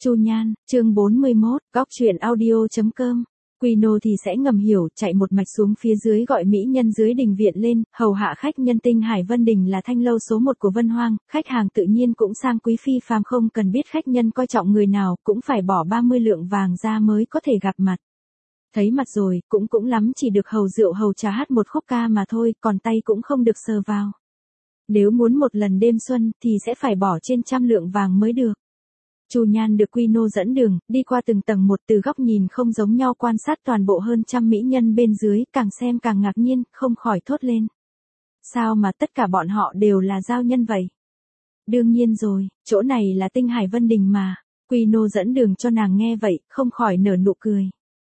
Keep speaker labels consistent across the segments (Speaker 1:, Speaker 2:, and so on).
Speaker 1: Chu Nhan, chương 41, góc truyện audio.com. Quy Nô thì sẽ ngầm hiểu, chạy một mạch xuống phía dưới gọi mỹ nhân dưới đình viện lên, hầu hạ khách nhân. Tinh Hải Vân Đình là thanh lâu số 1 của Vân Hoang, khách hàng tự nhiên cũng sang quý phi phàm, không cần biết khách nhân coi trọng người nào, cũng phải bỏ 30 lượng vàng ra mới có thể gặp mặt. Thấy mặt rồi, cũng lắm chỉ được hầu rượu hầu trà hát một khúc ca mà thôi, còn tay cũng không được sờ vào. Nếu muốn một lần đêm xuân thì sẽ phải bỏ trên 100 lượng vàng mới được. Chu Nhan được Quy Nô dẫn đường, đi qua từng tầng một, từ góc nhìn không giống nhau quan sát toàn bộ hơn 100 mỹ nhân bên dưới, càng xem càng ngạc nhiên, không khỏi thốt lên. Sao mà tất cả bọn họ đều là giao nhân vậy? Đương nhiên rồi, chỗ này là Tinh Hải Vân Đình mà. Quy Nô dẫn đường cho nàng nghe vậy, không khỏi nở nụ cười.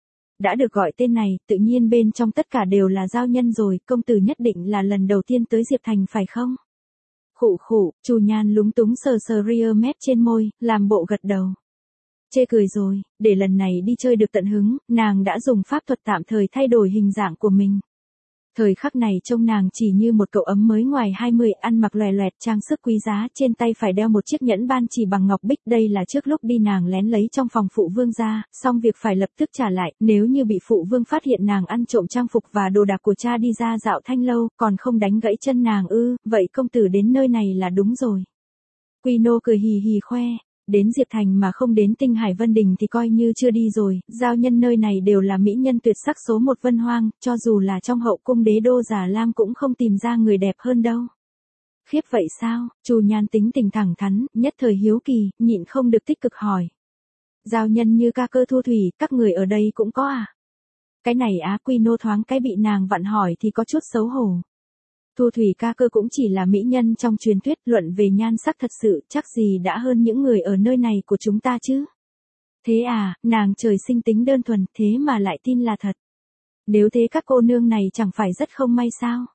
Speaker 1: Đã được gọi tên này, tự nhiên bên trong tất cả đều là giao nhân rồi, công tử nhất định là lần đầu tiên tới Diệp Thành phải không? Khụ khụ, Chu Nhan lúng túng sờ sờ ria mép trên môi, làm bộ gật đầu. Chê cười rồi, để lần này đi chơi được tận hứng, nàng đã dùng pháp thuật tạm thời thay đổi hình dạng của mình. Thời khắc này trông nàng chỉ như một cậu ấm mới ngoài 20, ăn mặc lòe loẹt, trang sức quý giá, trên tay phải đeo một chiếc nhẫn ban chỉ bằng ngọc bích. Đây là trước lúc đi nàng lén lấy trong phòng phụ vương ra, xong việc phải lập tức trả lại, nếu như bị phụ vương phát hiện nàng ăn trộm trang phục và đồ đạc của cha đi ra dạo thanh lâu, còn không đánh gãy chân nàng ư? Vậy công tử đến nơi này là đúng rồi. Quy Nô cười hì hì khoe. Đến Diệp Thành mà không đến Tinh Hải Vân Đình thì coi như chưa đi rồi, giao nhân nơi này đều là mỹ nhân tuyệt sắc số 1 Vân Hoang, cho dù là trong hậu cung đế đô Già Lam cũng không tìm ra người đẹp hơn đâu. Khiếp vậy sao? Chu Nhan tính tình thẳng thắn, nhất thời hiếu kỳ, nhịn không được tích cực hỏi. Giao nhân như Ca Cơ Thu Thủy, các người ở đây cũng có à? Cái này á, Quy Nô thoáng cái bị nàng vặn hỏi thì có chút xấu hổ. Thu Thủy Ca Cơ cũng chỉ là mỹ nhân trong truyền thuyết, luận về nhan sắc thật sự chắc gì đã hơn những người ở nơi này của chúng ta chứ. Thế à, nàng trời sinh tính đơn thuần, thế mà lại tin là thật. Nếu thế các cô nương này chẳng phải rất không may sao?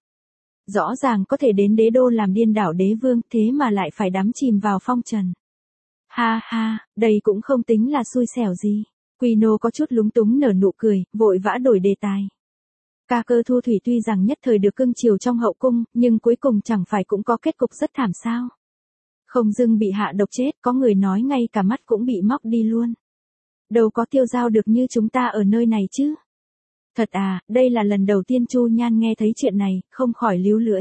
Speaker 1: Rõ ràng có thể đến đế đô làm điên đảo đế vương, thế mà lại phải đắm chìm vào phong trần. Ha ha, đây cũng không tính là xui xẻo gì. Quy Nô có chút lúng túng nở nụ cười, vội vã đổi đề tài. Ca Cơ Thu Thủy tuy rằng nhất thời được cưng chiều trong hậu cung, nhưng cuối cùng chẳng phải cũng có kết cục rất thảm sao. Không dưng bị hạ độc chết, có người nói ngay cả mắt cũng bị móc đi luôn. Đâu có tiêu dao được như chúng ta ở nơi này chứ. Thật à, đây là lần đầu tiên Chu Nhan nghe thấy chuyện này, không khỏi líu lưỡi.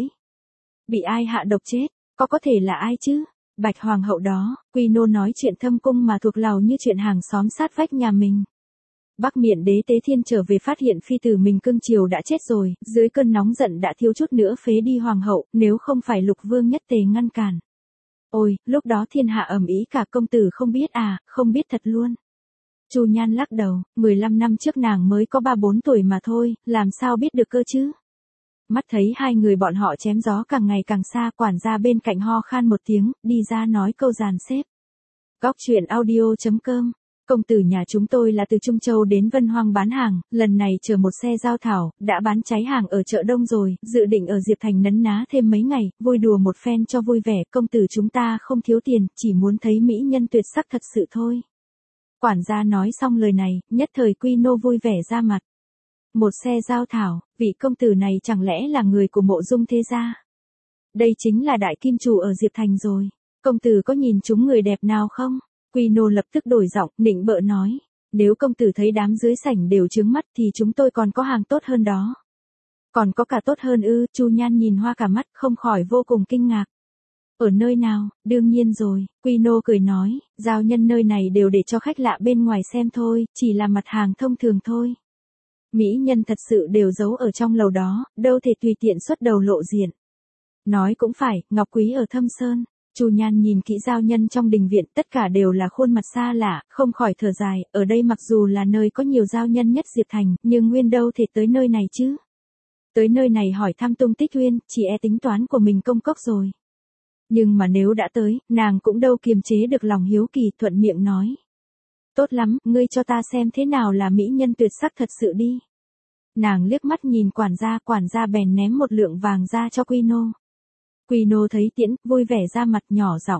Speaker 1: Bị ai hạ độc chết, có thể là ai chứ? Bạch Hoàng hậu đó. Quy Nô nói chuyện thâm cung mà thuộc lầu như chuyện hàng xóm sát vách nhà mình. Bắc Miện đế Tế Thiên trở về phát hiện phi tử mình cưng chiều đã chết rồi, dưới cơn nóng giận đã thiếu chút nữa phế đi hoàng hậu, nếu không phải Lục Vương nhất tề ngăn cản. Ôi, lúc đó thiên hạ ầm ĩ cả, công tử không biết à? Không biết thật luôn. Chu Nhan lắc đầu, 15 năm trước nàng mới có 3-4 tuổi mà thôi, làm sao biết được cơ chứ? Mắt thấy hai người bọn họ chém gió càng ngày càng xa, quản gia bên cạnh ho khan một tiếng, đi ra nói câu dàn xếp. Góc truyện audio.com. Công tử nhà chúng tôi là từ Trung Châu đến Vân Hoang bán hàng, lần này chờ một xe giao thảo, đã bán cháy hàng ở chợ đông rồi, dự định ở Diệp Thành nấn ná thêm mấy ngày, vui đùa một phen cho vui vẻ. Công tử chúng ta không thiếu tiền, chỉ muốn thấy mỹ nhân tuyệt sắc thật sự thôi. Quản gia nói xong lời này, nhất thời Quy Nô vui vẻ ra mặt. Một xe giao thảo, vị công tử này chẳng lẽ là người của Mộ Dung thế gia? Đây chính là đại kim chủ ở Diệp Thành rồi. Công tử có nhìn chúng người đẹp nào không? Quy Nô lập tức đổi giọng, nịnh bợ nói. Nếu công tử thấy đám dưới sảnh đều trướng mắt thì chúng tôi còn có hàng tốt hơn đó. Còn có cả tốt hơn ư? Chu Nhan nhìn hoa cả mắt, không khỏi vô cùng kinh ngạc. Ở nơi nào? Đương nhiên rồi, Quy Nô cười nói, giao nhân nơi này đều để cho khách lạ bên ngoài xem thôi, chỉ là mặt hàng thông thường thôi. Mỹ nhân thật sự đều giấu ở trong lầu đó, đâu thể tùy tiện xuất đầu lộ diện. Nói cũng phải, Ngọc Quý ở Thâm Sơn. Chu Nhan nhìn kỹ giao nhân trong đình viện, tất cả đều là khuôn mặt xa lạ, không khỏi thở dài, ở đây mặc dù là nơi có nhiều giao nhân nhất Diệp Thành, nhưng nguyên đâu thể tới nơi này chứ. Tới nơi này hỏi thăm tung tích Uyên, chỉ e tính toán của mình công cốc rồi. Nhưng mà nếu đã tới, nàng cũng đâu kiềm chế được lòng hiếu kỳ, thuận miệng nói. Tốt lắm, ngươi cho ta xem thế nào là mỹ nhân tuyệt sắc thật sự đi. Nàng liếc mắt nhìn quản gia bèn ném một lượng vàng ra cho Quy Nô. Quy Nô thấy tiễn, vui vẻ ra mặt, nhỏ giọng.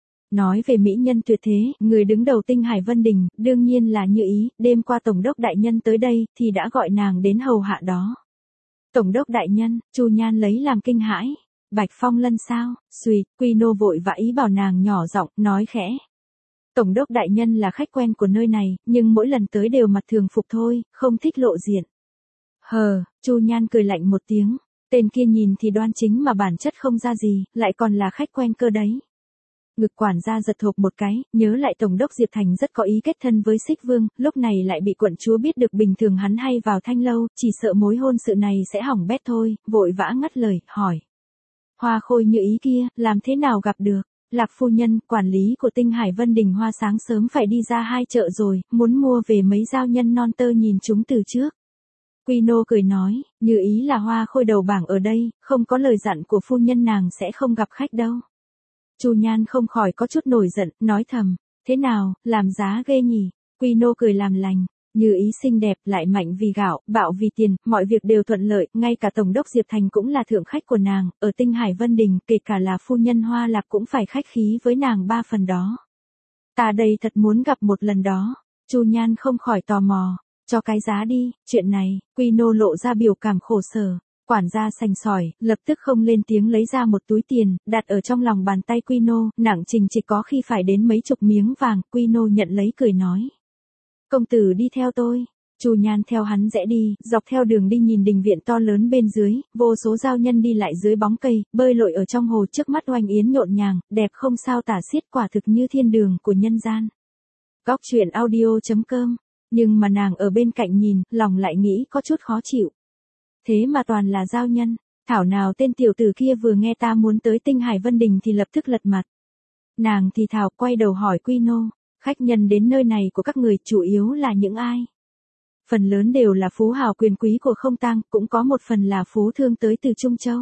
Speaker 1: Nói về mỹ nhân tuyệt thế, người đứng đầu Tinh Hải Vân Đình, đương nhiên là Như Ý, đêm qua Tổng đốc đại nhân tới đây, thì đã gọi nàng đến hầu hạ đó. Tổng đốc đại nhân, Chu Nhan lấy làm kinh hãi. Bạch Phong Lân sao? Xuy, Quy Nô vội vã ý bảo nàng nhỏ giọng, nói khẽ. Tổng đốc đại nhân là khách quen của nơi này, nhưng mỗi lần tới đều mặt thường phục thôi, không thích lộ diện. Chu Nhan cười lạnh một tiếng, tên kia nhìn thì đoan chính mà bản chất không ra gì, lại còn là khách quen cơ đấy. Ngực quản gia giật thộp một cái, nhớ lại Tổng đốc Diệp Thành rất có ý kết thân với Xích Vương, lúc này lại bị quận chúa biết được bình thường hắn hay vào Thanh lâu, chỉ sợ mối hôn sự này sẽ hỏng bét thôi, vội vã ngắt lời, hỏi. Hoa Khôi Như ý kia, làm thế nào gặp được? Lạc phu nhân, quản lý của Tinh Hải Vân Đình Hoa sáng sớm phải đi ra 2 chợ rồi, muốn mua về mấy giao nhân non tơ nhìn chúng từ trước. Quy Nô cười nói, Như ý là Hoa Khôi đầu bảng ở đây, không có lời dặn của phu nhân nàng sẽ không gặp khách đâu. Chu Nhan không khỏi có chút nổi giận, nói thầm, thế nào, làm giá ghê nhỉ? Quy Nô cười làm lành, Như ý xinh đẹp, lại mạnh vì gạo, bạo vì tiền, mọi việc đều thuận lợi, ngay cả Tổng đốc Diệp Thành cũng là thượng khách của nàng, ở Tinh Hải Vân Đình, kể cả là phu nhân Hoa Lạp cũng phải khách khí với nàng 3 phần đó. Ta đây thật muốn gặp một lần đó. Chu Nhan không khỏi tò mò, cho cái giá đi, chuyện này. Quy Nô lộ ra biểu cảm khổ sở. Quản gia sành sỏi, lập tức không lên tiếng lấy ra một túi tiền, đặt ở trong lòng bàn tay Quy Nô, nặng trình chỉ có khi phải đến mấy chục miếng vàng. Quy Nô nhận lấy cười nói, công tử đi theo tôi. Chu Nhan theo hắn rẽ đi, dọc theo đường đi nhìn đình viện to lớn bên dưới, vô số giao nhân đi lại dưới bóng cây, bơi lội ở trong hồ trước mắt oanh yến nhộn nhàng, đẹp không sao tả xiết, quả thực như thiên đường của nhân gian. Góc truyện audio.com. Nhưng mà nàng ở bên cạnh nhìn, lòng lại nghĩ có chút khó chịu. Thế mà toàn là giao nhân, thảo nào tên tiểu tử kia vừa nghe ta muốn tới Tinh Hải Vân Đình thì lập tức lật mặt. Nàng thì thào quay đầu hỏi Quy Nô, khách nhân đến nơi này của các người chủ yếu là những ai? Phần lớn đều là phú hào quyền quý của Không Tang, cũng có một phần là phú thương tới từ Trung Châu.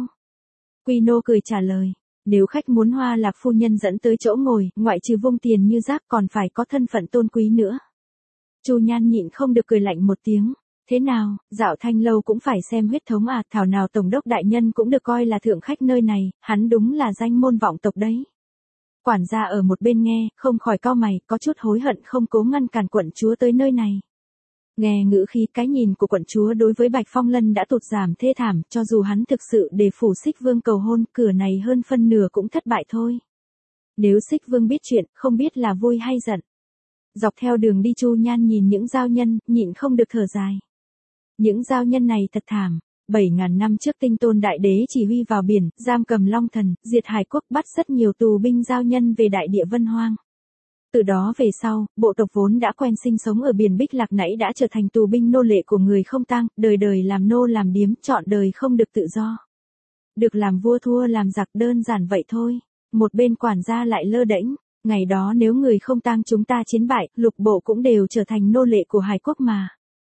Speaker 1: Quy Nô cười trả lời, nếu khách muốn Hoa Lạc phu nhân dẫn tới chỗ ngồi, ngoại trừ vung tiền như rác còn phải có thân phận tôn quý nữa. Chu Nhan nhịn không được cười lạnh một tiếng, thế nào, dạo Thanh lâu cũng phải xem huyết thống à, thảo nào Tổng đốc đại nhân cũng được coi là thượng khách nơi này, hắn đúng là danh môn vọng tộc đấy. Quản gia ở một bên nghe, không khỏi cau mày, có chút hối hận không cố ngăn cản quận chúa tới nơi này. Nghe ngữ khí, cái nhìn của quận chúa đối với Bạch Phong Lân đã tụt giảm thê thảm, cho dù hắn thực sự để phủ Xích Vương cầu hôn, cửa này hơn phân nửa cũng thất bại thôi. Nếu Xích Vương biết chuyện, không biết là vui hay giận. Dọc theo đường đi Chu Nhan nhìn những giao nhân, nhịn không được thở dài. Những giao nhân này thật thảm. 7.000 năm trước Tinh Tôn Đại Đế chỉ huy vào biển, giam cầm Long Thần, diệt Hải Quốc, bắt rất nhiều tù binh giao nhân về đại địa Vân Hoang. Từ đó về sau, bộ tộc vốn đã quen sinh sống ở biển Bích Lạc nãy đã trở thành tù binh nô lệ của người Không Tang, đời đời làm nô làm điếm, trọn đời không được tự do. Được làm vua thua làm giặc, đơn giản vậy thôi. Một bên quản gia lại lơ đễnh, ngày đó nếu người Không Tang chúng ta chiến bại, lục bộ cũng đều trở thành nô lệ của Hải Quốc mà.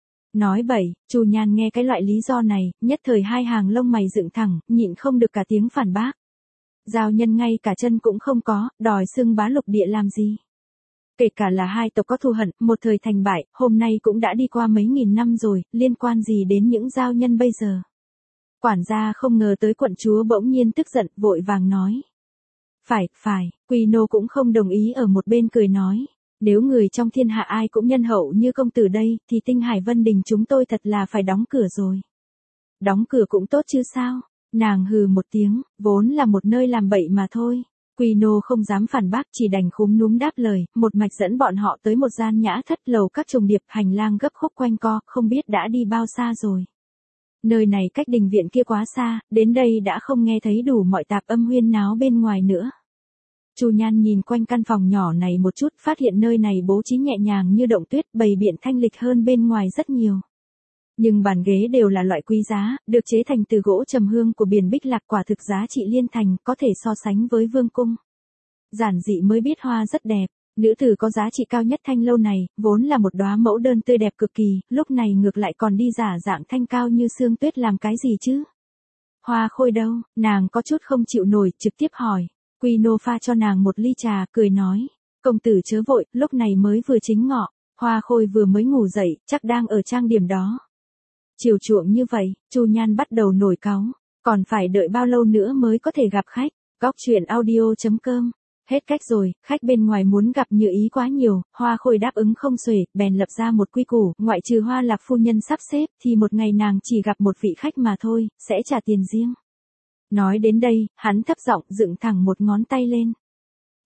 Speaker 1: Nói bậy, Chu Nhan nghe cái loại lý do này, nhất thời hai hàng lông mày dựng thẳng, nhịn không được cả tiếng phản bác. Giao nhân ngay cả chân cũng không có, đòi xưng bá lục địa làm gì? Kể cả là hai tộc có thù hận, một thời thành bại, hôm nay cũng đã đi qua mấy nghìn năm rồi, liên quan gì đến những giao nhân bây giờ? Quản gia không ngờ tới quận chúa bỗng nhiên tức giận, vội vàng nói. Phải, Quy Nô cũng không đồng ý ở một bên cười nói. Nếu người trong thiên hạ ai cũng nhân hậu như công tử đây, thì Tinh Hải Vân Đình chúng tôi thật là phải đóng cửa rồi. Đóng cửa cũng tốt chứ sao? Nàng hừ một tiếng, vốn là một nơi làm bậy mà thôi. Quy Nô không dám phản bác, chỉ đành khúm núm đáp lời, một mạch dẫn bọn họ tới một gian nhã thất, lầu các trùng điệp, hành lang gấp khúc quanh co, không biết đã đi bao xa rồi. Nơi này cách đình viện kia quá xa, đến đây đã không nghe thấy đủ mọi tạp âm huyên náo bên ngoài nữa. Chu Nhan nhìn quanh căn phòng nhỏ này một chút, phát hiện nơi này bố trí nhẹ nhàng như động tuyết, bày biện thanh lịch hơn bên ngoài rất nhiều. Nhưng bàn ghế đều là loại quý giá, được chế thành từ gỗ trầm hương của biển Bích Lạc, quả thực giá trị liên thành, có thể so sánh với vương cung. Giản dị mới biết hoa rất đẹp, nữ tử có giá trị cao nhất Thanh lâu này, vốn là một đóa mẫu đơn tươi đẹp cực kỳ, lúc này ngược lại còn đi giả dạng thanh cao như sương tuyết làm cái gì chứ? Hoa Khôi đâu? Nàng có chút không chịu nổi, trực tiếp hỏi. Quy Nô pha cho nàng một ly trà, cười nói, công tử chớ vội, lúc này mới vừa chính ngọ, Hoa Khôi vừa mới ngủ dậy, chắc đang ở trang điểm đó. Chiều chuộng như vậy, Chu Nhan bắt đầu nổi cáu, còn phải đợi bao lâu nữa mới có thể gặp khách? Góc truyện audio.com. Hết cách rồi, khách bên ngoài muốn gặp Như ý quá nhiều, Hoa Khôi đáp ứng không xuể, bèn lập ra một quy củ, ngoại trừ Hoa Lạc phu nhân sắp xếp, thì một ngày nàng chỉ gặp một vị khách mà thôi, sẽ trả tiền riêng. Nói đến đây, hắn thấp giọng dựng thẳng một ngón tay lên.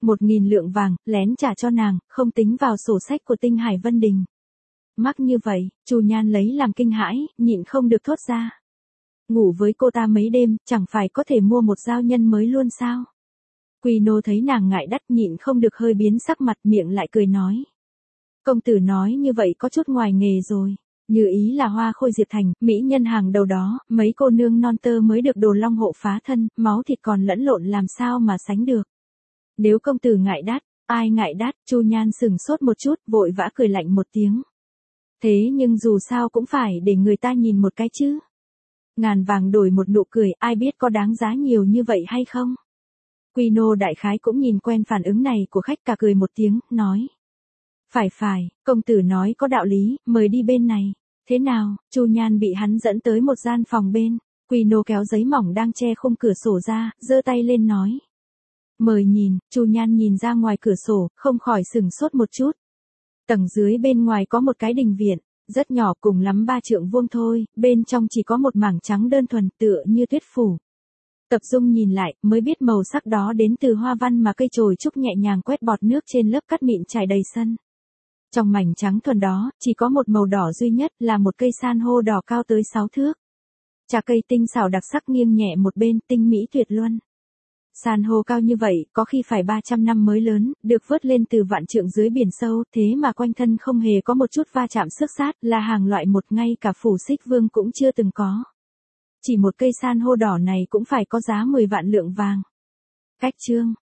Speaker 1: 1.000 lượng vàng, lén trả cho nàng, không tính vào sổ sách của Tinh Hải Vân Đình. Mắc như vậy, Chu Nhan lấy làm kinh hãi, nhịn không được thốt ra. Ngủ với cô ta mấy đêm, chẳng phải có thể mua một giao nhân mới luôn sao? Quy Nô thấy nàng ngại đắt nhịn không được hơi biến sắc mặt, miệng lại cười nói. Công tử nói như vậy có chút ngoài nghề rồi. Như ý là Hoa Khôi Diệp Thành, mỹ nhân hàng đầu đó, mấy cô nương non tơ mới được Đồ Long hộ phá thân, máu thịt còn lẫn lộn làm sao mà sánh được. Nếu công tử ngại đắt, ai ngại đắt? Chu Nhan sừng sốt một chút, vội vã cười lạnh một tiếng. Thế nhưng dù sao cũng phải để người ta nhìn một cái chứ. Ngàn vàng đổi một nụ cười, ai biết có đáng giá nhiều như vậy hay không? Quy Nô đại khái cũng nhìn quen phản ứng này của khách, cả cười một tiếng, nói. Phải, công tử nói có đạo lý, mời đi bên này. Thế nào? Chu Nhan bị hắn dẫn tới một gian phòng bên. Quy Nô kéo giấy mỏng đang che khung cửa sổ ra, giơ tay lên nói. Mời nhìn. Chu Nhan nhìn ra ngoài cửa sổ, không khỏi sừng sốt một chút. Tầng dưới bên ngoài có một cái đình viện, rất nhỏ, cùng lắm 3 trượng vuông thôi, bên trong chỉ có một mảng trắng đơn thuần tựa như tuyết phủ. Tập Dung nhìn lại, mới biết màu sắc đó đến từ hoa văn mà cây chồi trúc nhẹ nhàng quét bọt nước trên lớp cát mịn trải đầy sân. Trong mảnh trắng thuần đó, chỉ có một màu đỏ duy nhất, là một cây san hô đỏ cao tới 6 thước. Trà cây tinh xảo đặc sắc nghiêng nhẹ một bên, tinh mỹ tuyệt luân. San hô cao như vậy, có khi phải 300 năm mới lớn, được vớt lên từ vạn trượng dưới biển sâu, thế mà quanh thân không hề có một chút va chạm xước sát, là hàng loại một ngay cả Phủ Xích Vương cũng chưa từng có. Chỉ một cây san hô đỏ này cũng phải có giá 10 vạn lượng vàng. Cách chương